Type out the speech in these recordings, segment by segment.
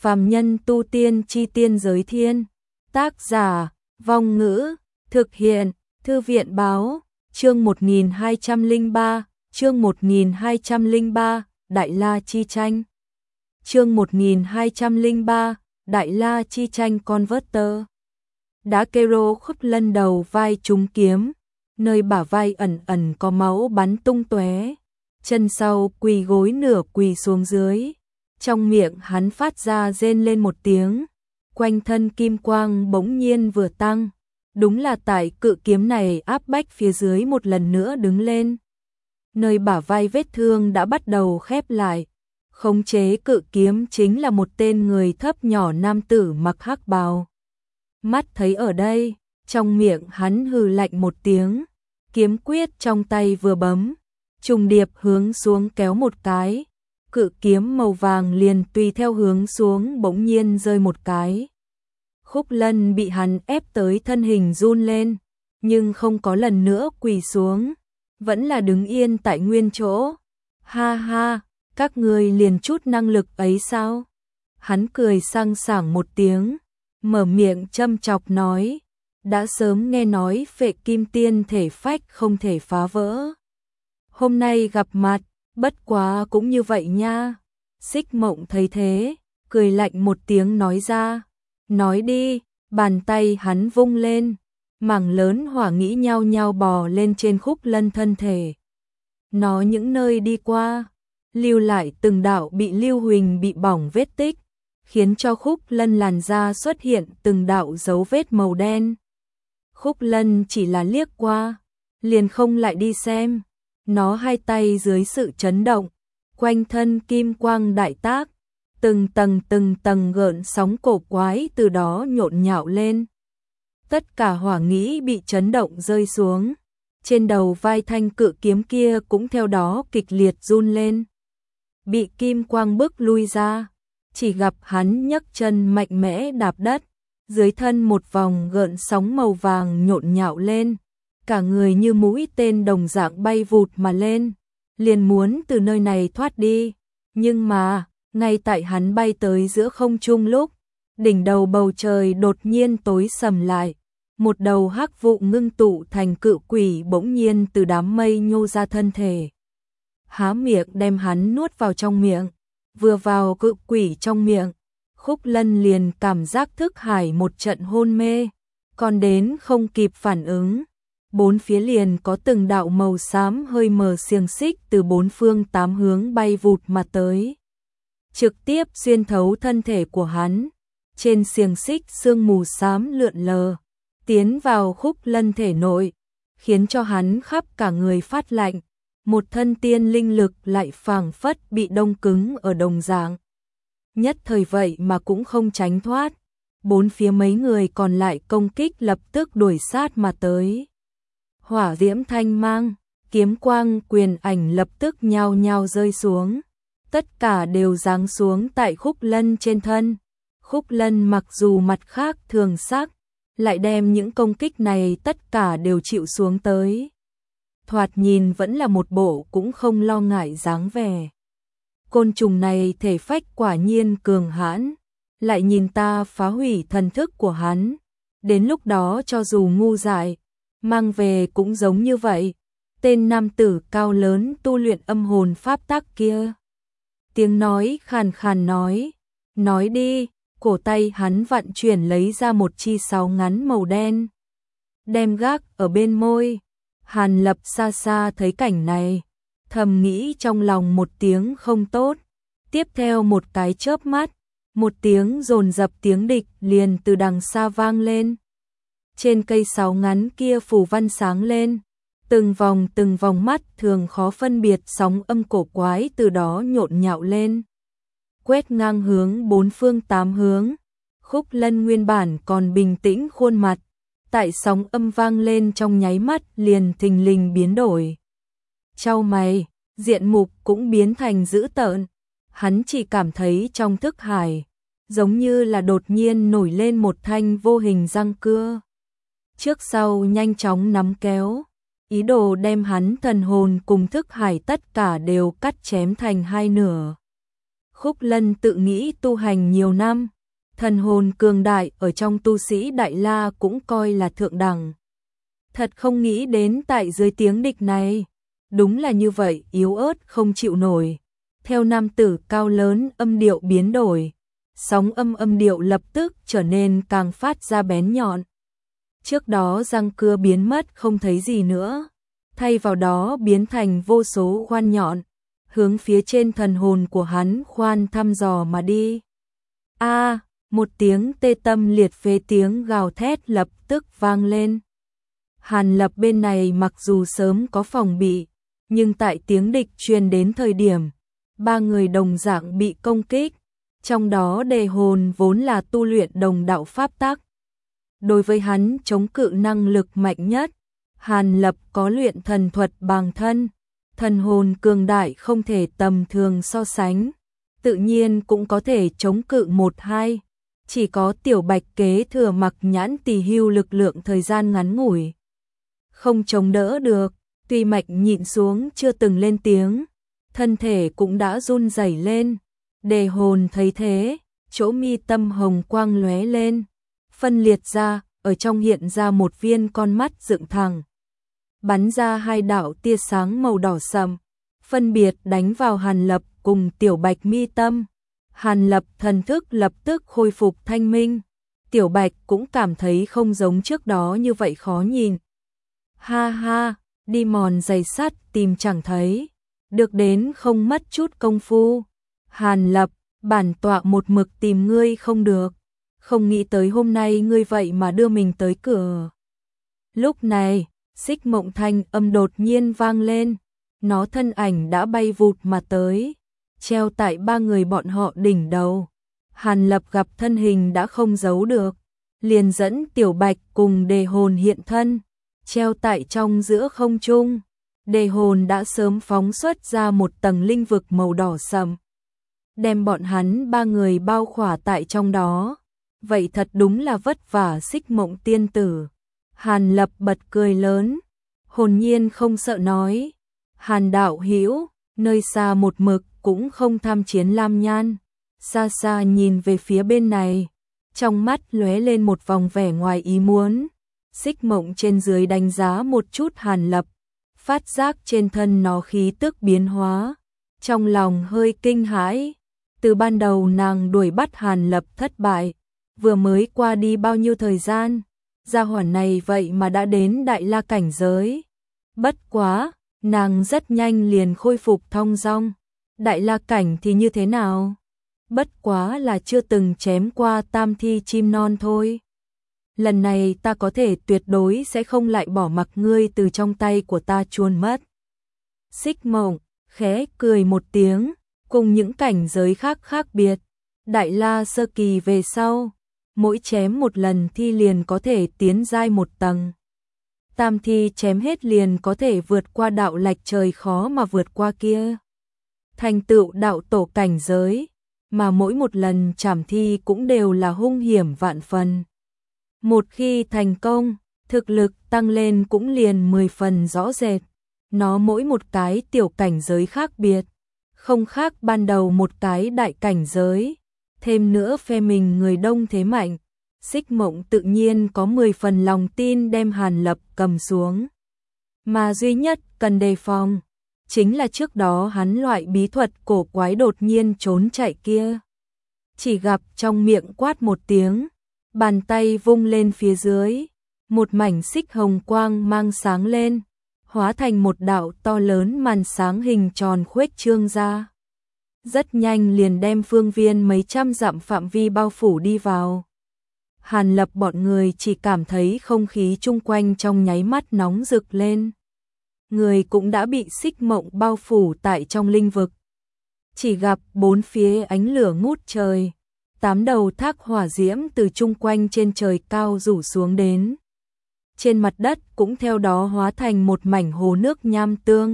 Phàm nhân tu tiên chi tiên giới thiên. Tác giả, Vong Ngữ, thực hiện, Thư viện báo, chương 1203, chương 1203, Đại La chi tranh. Chương 1203, Đại La chi tranh Converter. Đá kero Khúc Lân đầu vai trúng kiếm, nơi bả vai ẩn ẩn có máu bắn tung tóe, chân sau quỳ gối nửa quỳ xuống dưới, trong miệng hắn phát ra rên lên một tiếng, quanh thân kim quang bỗng nhiên vừa tăng, đúng là tại cự kiếm này áp bách phía dưới một lần nữa đứng lên. Nơi bả vai vết thương đã bắt đầu khép lại, khống chế cự kiếm chính là một tên người thấp nhỏ nam tử mặc hắc bào. Mắt thấy ở đây, trong miệng hắn hừ lạnh một tiếng, kiếm quyết trong tay vừa bấm, trùng điệp hướng xuống kéo một cái, cự kiếm màu vàng liền tùy theo hướng xuống bỗng nhiên rơi một cái. Khúc Lân bị hắn ép tới thân hình run lên, nhưng không có lần nữa quỳ xuống, vẫn là đứng yên tại nguyên chỗ. Ha ha, các ngươi liền chút năng lực ấy sao? Hắn cười sang sảng một tiếng, mở miệng châm chọc nói, đã sớm nghe nói Phệ Kim Tiên thể phách không thể phá vỡ. Hôm nay gặp mặt, bất quá cũng như vậy nha. Xích Mộng thấy thế, cười lạnh một tiếng nói ra, nói đi. Bàn tay hắn vung lên, mảng lớn hỏa nghĩ nhao nhao bò lên trên Khúc Lân thân thể. Nó những nơi đi qua, lưu lại từng đạo bị lưu huỳnh bị bỏng vết tích, khiến cho Khúc Lân làn da xuất hiện từng đạo dấu vết màu đen. Khúc Lân chỉ là liếc qua, liền không lại đi xem. Nó hai tay dưới sự chấn động, quanh thân kim quang đại tác, từng tầng gợn sóng cổ quái từ đó nhộn nhạo lên. Tất cả hỏa nghĩ bị chấn động rơi xuống, trên đầu vai thanh cự kiếm kia cũng theo đó kịch liệt run lên. Bị kim quang bức lui ra, chỉ gặp hắn nhấc chân mạnh mẽ đạp đất, dưới thân một vòng gợn sóng màu vàng nhộn nhạo lên, cả người như mũi tên đồng dạng bay vụt mà lên, liền muốn từ nơi này thoát đi, nhưng mà ngay tại hắn bay tới giữa không trung lúc, đỉnh đầu bầu trời đột nhiên tối sầm lại, một đầu hắc vụ ngưng tụ thành cự quỷ bỗng nhiên từ đám mây nhô ra thân thể. Há miệng đem hắn nuốt vào trong miệng, vừa vào cự quỷ trong miệng, Khúc Lân liền cảm giác thức hải một trận hôn mê, còn đến không kịp phản ứng. Bốn phía liền có từng đạo màu xám hơi mờ xiềng xích từ bốn phương tám hướng bay vụt mà tới, trực tiếp xuyên thấu thân thể của hắn. Trên xiềng xích sương mù xám lượn lờ, tiến vào Khúc Lân thể nội, khiến cho hắn khắp cả người phát lạnh, một thân tiên linh lực lại phảng phất bị đông cứng ở đồng dạng. Nhất thời vậy mà cũng không tránh thoát, bốn phía mấy người còn lại công kích lập tức đuổi sát mà tới. Hỏa diễm thanh mang, kiếm quang quyền ảnh lập tức nhao nhao rơi xuống, tất cả đều giáng xuống tại Khúc Lân trên thân. Khúc Lân mặc dù mặt khác thường sắc, lại đem những công kích này tất cả đều chịu xuống tới. Thoạt nhìn vẫn là một bộ cũng không lo ngại dáng vẻ. Côn trùng này thể phách quả nhiên cường hãn, lại nhìn ta phá hủy thần thức của hắn. Đến lúc đó cho dù ngu dại, mang về cũng giống như vậy. Tên nam tử cao lớn tu luyện âm hồn pháp tắc kia, tiếng nói khàn khàn nói đi. Cổ tay hắn vặn chuyển lấy ra một chi sáo ngắn màu đen, đem gác ở bên môi. Hàn Lập xa xa thấy cảnh này, thầm nghĩ trong lòng một tiếng không tốt. Tiếp theo một cái chớp mắt, một tiếng dồn dập tiếng địch liền từ đằng xa vang lên. Trên cây sáo ngắn kia phù văn sáng lên, từng vòng mắt thường khó phân biệt sóng âm cổ quái từ đó nhộn nhạo lên, quét ngang hướng bốn phương tám hướng. Khúc Lân nguyên bản còn bình tĩnh khuôn mặt, tại sóng âm vang lên trong nháy mắt liền thình lình biến đổi. Chau mày, diện mục cũng biến thành dữ tợn, hắn chỉ cảm thấy trong thức hải, giống như là đột nhiên nổi lên một thanh vô hình răng cưa. Trước sau nhanh chóng nắm kéo, ý đồ đem hắn thần hồn cùng thức hải tất cả đều cắt chém thành hai nửa. Khúc Lân tự nghĩ tu hành nhiều năm, thần hồn cường đại ở trong tu sĩ Đại La cũng coi là thượng đẳng. Thật không nghĩ đến tại dưới tiếng địch này, đúng là như vậy, yếu ớt không chịu nổi. Theo nam tử cao lớn, âm điệu biến đổi, sóng âm điệu lập tức trở nên càng phát ra bén nhọn. Trước đó răng cưa biến mất không thấy gì nữa, thay vào đó biến thành vô số khoan nhọn, hướng phía trên thần hồn của hắn khoan thăm dò mà đi. A, một tiếng tê tâm liệt phế, tiếng gào thét lập tức vang lên. Hàn Lập bên này mặc dù sớm có phòng bị, nhưng tại tiếng địch truyền đến thời điểm, ba người đồng dạng bị công kích, trong đó Đề Hồn vốn là tu luyện đồng đạo pháp tắc. Đối với hắn chống cự năng lực mạnh nhất, Hàn Lập có luyện thần thuật bàng thân, thần hồn cường đại không thể tầm thường so sánh, tự nhiên cũng có thể chống cự 1-2, chỉ có Tiểu Bạch kế thừa Mặc Nhãn Tỳ Hưu lực lượng thời gian ngắn ngủi, không chống đỡ được, tuy mạch nhịn xuống chưa từng lên tiếng, thân thể cũng đã run rẩy lên. Đề Hồn thấy thế, chỗ mi tâm hồng quang lóe lên, phân liệt ra, ở trong hiện ra một viên con mắt dựng thẳng, bắn ra hai đạo tia sáng màu đỏ sậm, phân biệt đánh vào Hàn Lập cùng Tiểu Bạch mi tâm. Hàn Lập thần thức lập tức khôi phục thanh minh, Tiểu Bạch cũng cảm thấy không giống trước đó như vậy khó nhìn. Ha ha, đi mòn giày sắt tìm chẳng thấy, được đến không mất chút công phu. Hàn Lập, bản tọa một mực tìm ngươi không được, không nghĩ tới hôm nay ngươi vậy mà đưa mình tới cửa. Lúc này, Xích Mộng thanh âm đột nhiên vang lên, nó thân ảnh đã bay vụt mà tới, treo tại ba người bọn họ đỉnh đầu. Hàn Lập gặp thân hình đã không giấu được, liền dẫn Tiểu Bạch cùng Đề Hồn hiện thân, treo tại trong giữa không trung. Đề Hồn đã sớm phóng xuất ra một tầng linh vực màu đỏ sậm, đem bọn hắn ba người bao khỏa tại trong đó. Vậy thật đúng là vất vả Xích Mộng tiên tử. Hàn Lập bật cười lớn, hồn nhiên không sợ nói, Hàn đạo hữu, nơi xa một mực cũng không tham chiến lam nhan, xa xa nhìn về phía bên này, trong mắt lóe lên một vòng vẻ ngoài ý muốn. Xích Mộng trên dưới đánh giá một chút Hàn Lập, phát giác trên thân nó khí tức biến hóa, trong lòng hơi kinh hãi. Từ ban đầu nàng đuổi bắt Hàn Lập thất bại, vừa mới qua đi bao nhiêu thời gian, gia hỏa này vậy mà đã đến Đại La cảnh giới. Bất quá, nàng rất nhanh liền khôi phục thong dong. Đại La cảnh thì như thế nào? Bất quá là chưa từng chém qua tam thi chim non thôi. Lần này ta có thể tuyệt đối sẽ không lại bỏ mặc ngươi từ trong tay của ta chuồn mất. Xích Mộng khẽ cười một tiếng, cùng những cảnh giới khác khác biệt. Đại La sơ kỳ về sau, mỗi chém một lần thi liền có thể tiến giai một tầng. Tam thi chém hết liền có thể vượt qua đạo lạch trời khó mà vượt qua kia. Thành tựu đạo tổ cảnh giới, mà mỗi một lần chảm thi cũng đều là hung hiểm vạn phần. Một khi thành công, thực lực tăng lên cũng liền 10 phần rõ rệt. Nó mỗi một cái tiểu cảnh giới khác biệt, không khác ban đầu một cái đại cảnh giới. Thêm nữa phe mình người đông thế mạnh, Xích Mộng tự nhiên có 10 phần lòng tin đem Hàn Lập cầm xuống. Mà duy nhất cần đề phòng, chính là trước đó hắn loại bí thuật cổ quái đột nhiên trốn chạy kia. Chỉ gặp trong miệng quát một tiếng, bàn tay vung lên phía dưới, một mảnh xích hồng quang mang sáng lên, hóa thành một đạo to lớn màn sáng hình tròn khuếch trương ra. Rất nhanh liền đem phương viên mấy trăm dặm phạm vi bao phủ đi vào. Hàn Lập bọn người chỉ cảm thấy không khí chung quanh trong nháy mắt nóng rực lên. Người cũng đã bị Xích Mộng bao phủ tại trong linh vực. Chỉ gặp bốn phía ánh lửa ngút trời, 8 đầu thác hỏa diễm từ chung quanh trên trời cao rủ xuống đến. Trên mặt đất cũng theo đó hóa thành một mảnh hồ nước nham tương.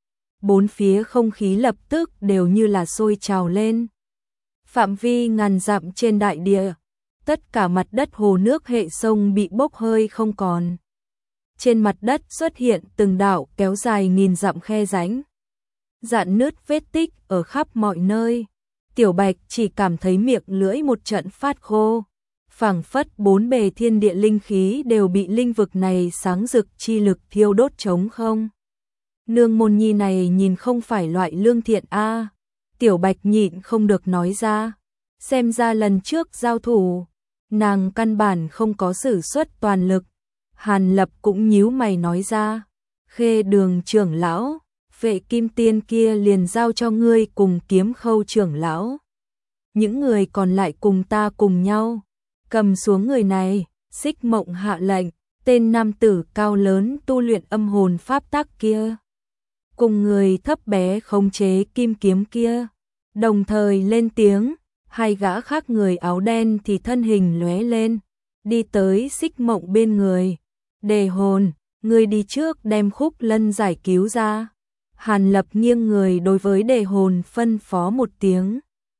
Bốn phía không khí lập tức đều như là sôi trào lên. Phạm vi ngàn dặm trên đại địa, tất cả mặt đất hồ nước hệ sông bị bốc hơi không còn. Trên mặt đất xuất hiện từng đạo kéo dài nghìn dặm khe rãnh, rạn nứt vết tích ở khắp mọi nơi. Tiểu Bạch chỉ cảm thấy miệng lưỡi một trận phát khô, phảng phất bốn bề thiên địa linh khí đều bị linh vực này sáng rực chi lực thiêu đốt trống không. Nương môn nhi này nhìn không phải loại lương thiện a. Tiểu Bạch nhịn không được nói ra, xem ra lần trước giao thủ, nàng căn bản không có sử xuất toàn lực. Hàn Lập cũng nhíu mày nói ra, Khê Đường trưởng lão, Vệ Kim Tiên kia liền giao cho ngươi cùng Kiếm Khâu trưởng lão. Những người còn lại cùng ta cùng nhau, cầm xuống người này. Xích Mộng hạ lệnh, tên nam tử cao lớn tu luyện âm hồn pháp tắc kia, cùng người thấp bé khống chế kim kiếm kia, đồng thời lên tiếng. Hai gã khác người áo đen thì thân hình lóe lên, đi tới Xích Mộng bên người. Đề Hồn, ngươi đi trước đem Khúc Lân giải cứu ra. Hàn Lập nghiêng người đối với Đề Hồn phân phó một tiếng.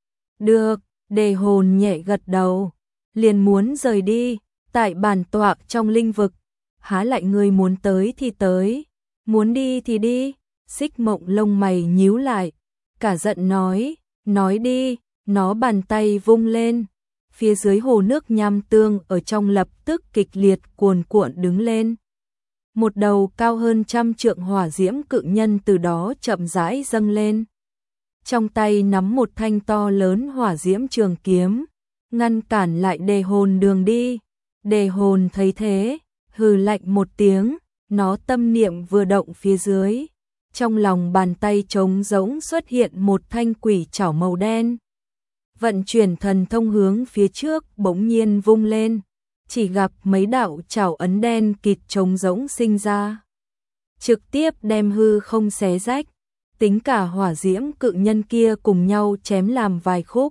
Được, Đề Hồn nhẹ gật đầu, liền muốn rời đi. Tại bản tọa trong linh vực, há lại ngươi muốn tới thì tới, muốn đi thì đi. Xích Mộng lông mày nhíu lại, cả giận nói đi. Nó bàn tay vung lên, phía dưới hồ nước nham tương ở trong lập tức kịch liệt cuồn cuộn đứng lên. Một đầu cao hơn 100 trượng hỏa diễm cự nhân từ đó chậm rãi dâng lên. Trong tay nắm một thanh to lớn hỏa diễm trường kiếm, ngăn cản lại Đề Hồn đường đi. Đề Hồn thấy thế, hừ lạnh một tiếng, nó tâm niệm vừa động phía dưới. Trong lòng bàn tay trống rỗng xuất hiện một thanh quỷ trảo màu đen. Vận chuyển thần thông hướng phía trước bỗng nhiên vung lên, chỉ gặp mấy đạo trảo ấn đen kịt trống rỗng sinh ra, trực tiếp đem hư không xé rách, tính cả hỏa diễm cự nhân kia cùng nhau chém làm vài khúc.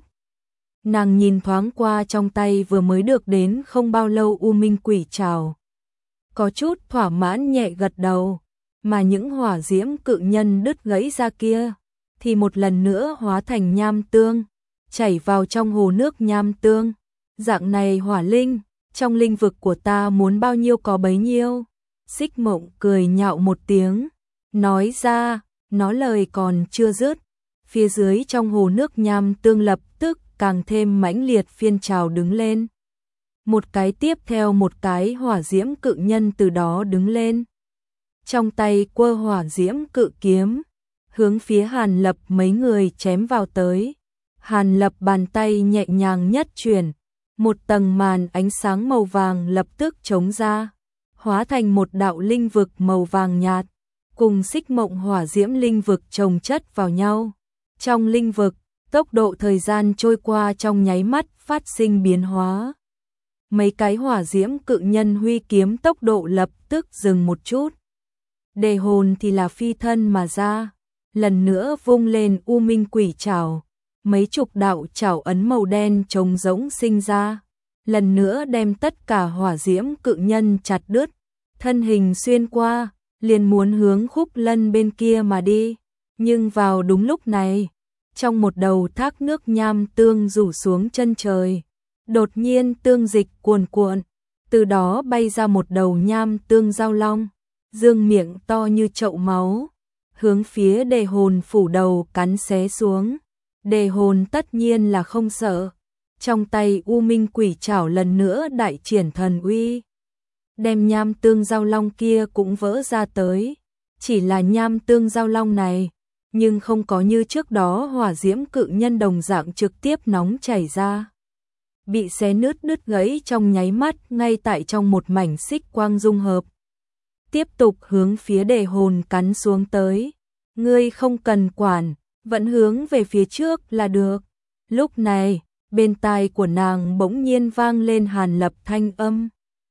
Nàng nhìn thoáng qua trong tay vừa mới được đến không bao lâu U Minh quỷ trảo, có chút thỏa mãn nhẹ gật đầu, mà những hỏa diễm cự nhân đứt gãy ra kia thì một lần nữa hóa thành nham tương, chảy vào trong hồ nước nham tương. Dạng này hỏa linh, trong linh vực của ta muốn bao nhiêu có bấy nhiêu. Xích Mộng cười nhạo một tiếng, nói ra. Nó lời còn chưa dứt, phía dưới trong hồ nước nham tương lập tức càng thêm mãnh liệt phiên trào đứng lên. Một cái tiếp theo một cái hỏa diễm cự nhân từ đó đứng lên, trong tay quơ hỏa diễm cự kiếm, hướng phía Hàn Lập mấy người chém vào tới. Hàn Lập bàn tay nhẹ nhàng nhất chuyển, một tầng màn ánh sáng màu vàng lập tức trống ra, hóa thành một đạo linh vực màu vàng nhạt, cùng Xích Mộng hỏa diễm linh vực chồng chất vào nhau. Trong linh vực, tốc độ thời gian trôi qua trong nháy mắt phát sinh biến hóa. Mấy cái hỏa diễm cự nhân huy kiếm tốc độ lập tức dừng một chút. Đề Hồn thì là phi thân mà ra, lần nữa vung lên U Minh quỷ trảo. Mấy chục đạo trảo ấn màu đen trống rỗng sinh ra, lần nữa đem tất cả hỏa diễm cự nhân chặt đứt, thân hình xuyên qua, liền muốn hướng Khúc Lân bên kia mà đi. Nhưng vào đúng lúc này, trong một đầu thác nước nham tương rủ xuống chân trời, đột nhiên tương dịch cuồn cuộn, từ đó bay ra một đầu nham tương giao long, dương miệng to như chậu máu, hướng phía Đề Hồn phủ đầu cắn xé xuống. Đề Hồn tất nhiên là không sợ, trong tay U Minh quỷ trảo lần nữa đại triển thần uy, đem nham tương giao long kia cũng vỡ ra tới. Chỉ là nham tương giao long này, nhưng không có như trước đó hỏa diễm cự nhân đồng dạng trực tiếp nóng chảy ra, bị xé nứt đứt gãy trong nháy mắt ngay tại trong một mảnh xích quang dung hợp, tiếp tục hướng phía Đề Hồn cắn xuống tới. Ngươi không cần quản, vẫn hướng về phía trước là được. Lúc này, bên tai của nàng bỗng nhiên vang lên Hàn Lập thanh âm.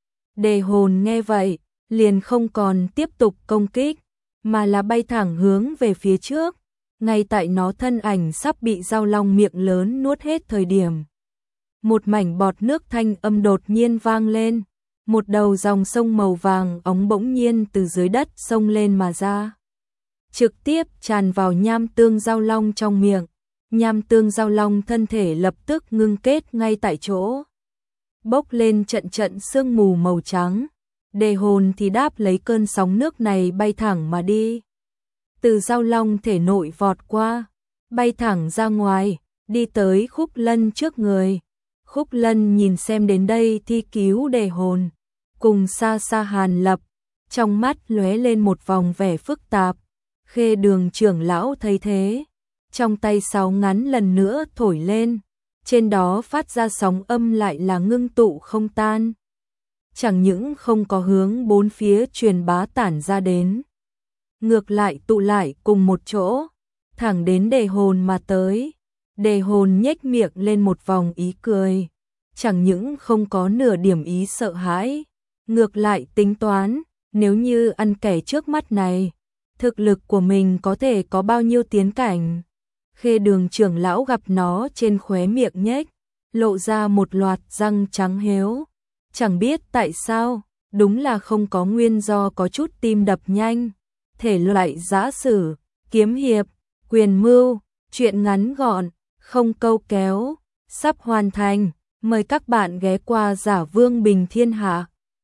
Đề Hồn nghe vậy, liền không còn tiếp tục công kích, mà là bay thẳng hướng về phía trước. Ngay tại nó thân ảnh sắp bị giao long miệng lớn nuốt hết thời điểm, một mảnh bọt nước thanh âm đột nhiên vang lên, một đầu dòng sông màu vàng óng bỗng nhiên từ dưới đất xông lên mà ra, trực tiếp tràn vào nham tương giao long trong miệng. Nham tương giao long thân thể lập tức ngưng kết ngay tại chỗ, bốc lên trận trận sương mù màu trắng. Đề Hồn thì đáp lấy cơn sóng nước này bay thẳng mà đi, từ giao long thể nội vọt qua, bay thẳng ra ngoài, đi tới Khúc Lân trước người. Khúc Lân nhìn xem đến đây thi cứu đề hồn, cùng xa xa Hàn Lập, trong mắt lóe lên một vòng vẻ phức tạp. Khê Đường trưởng lão thấy thế, trong tay sáo ngắn lần nữa thổi lên, trên đó phát ra sóng âm lại là ngưng tụ không tan. Chẳng những không có hướng bốn phía truyền bá tản ra đến, ngược lại tụ lại cùng một chỗ, thẳng đến đề hồn mà tới. Đề hồn nhếch miệng lên một vòng ý cười, chẳng những không có nửa điểm ý sợ hãi, ngược lại tính toán, nếu như ăn kẻ trước mắt này, thực lực của mình có thể có bao nhiêu tiến cảnh. Khê Đường trưởng lão gặp nó trên khóe miệng nhếch, lộ ra một loạt răng trắng héo. Chẳng biết tại sao, đúng là không có nguyên do có chút tim đập nhanh. Thể loại giã sử, kiếm hiệp, quyền mưu, truyện ngắn gọn, không câu kéo, sắp hoàn thành. Mời các bạn ghé qua Giả Vương Bình Thiên Hạ.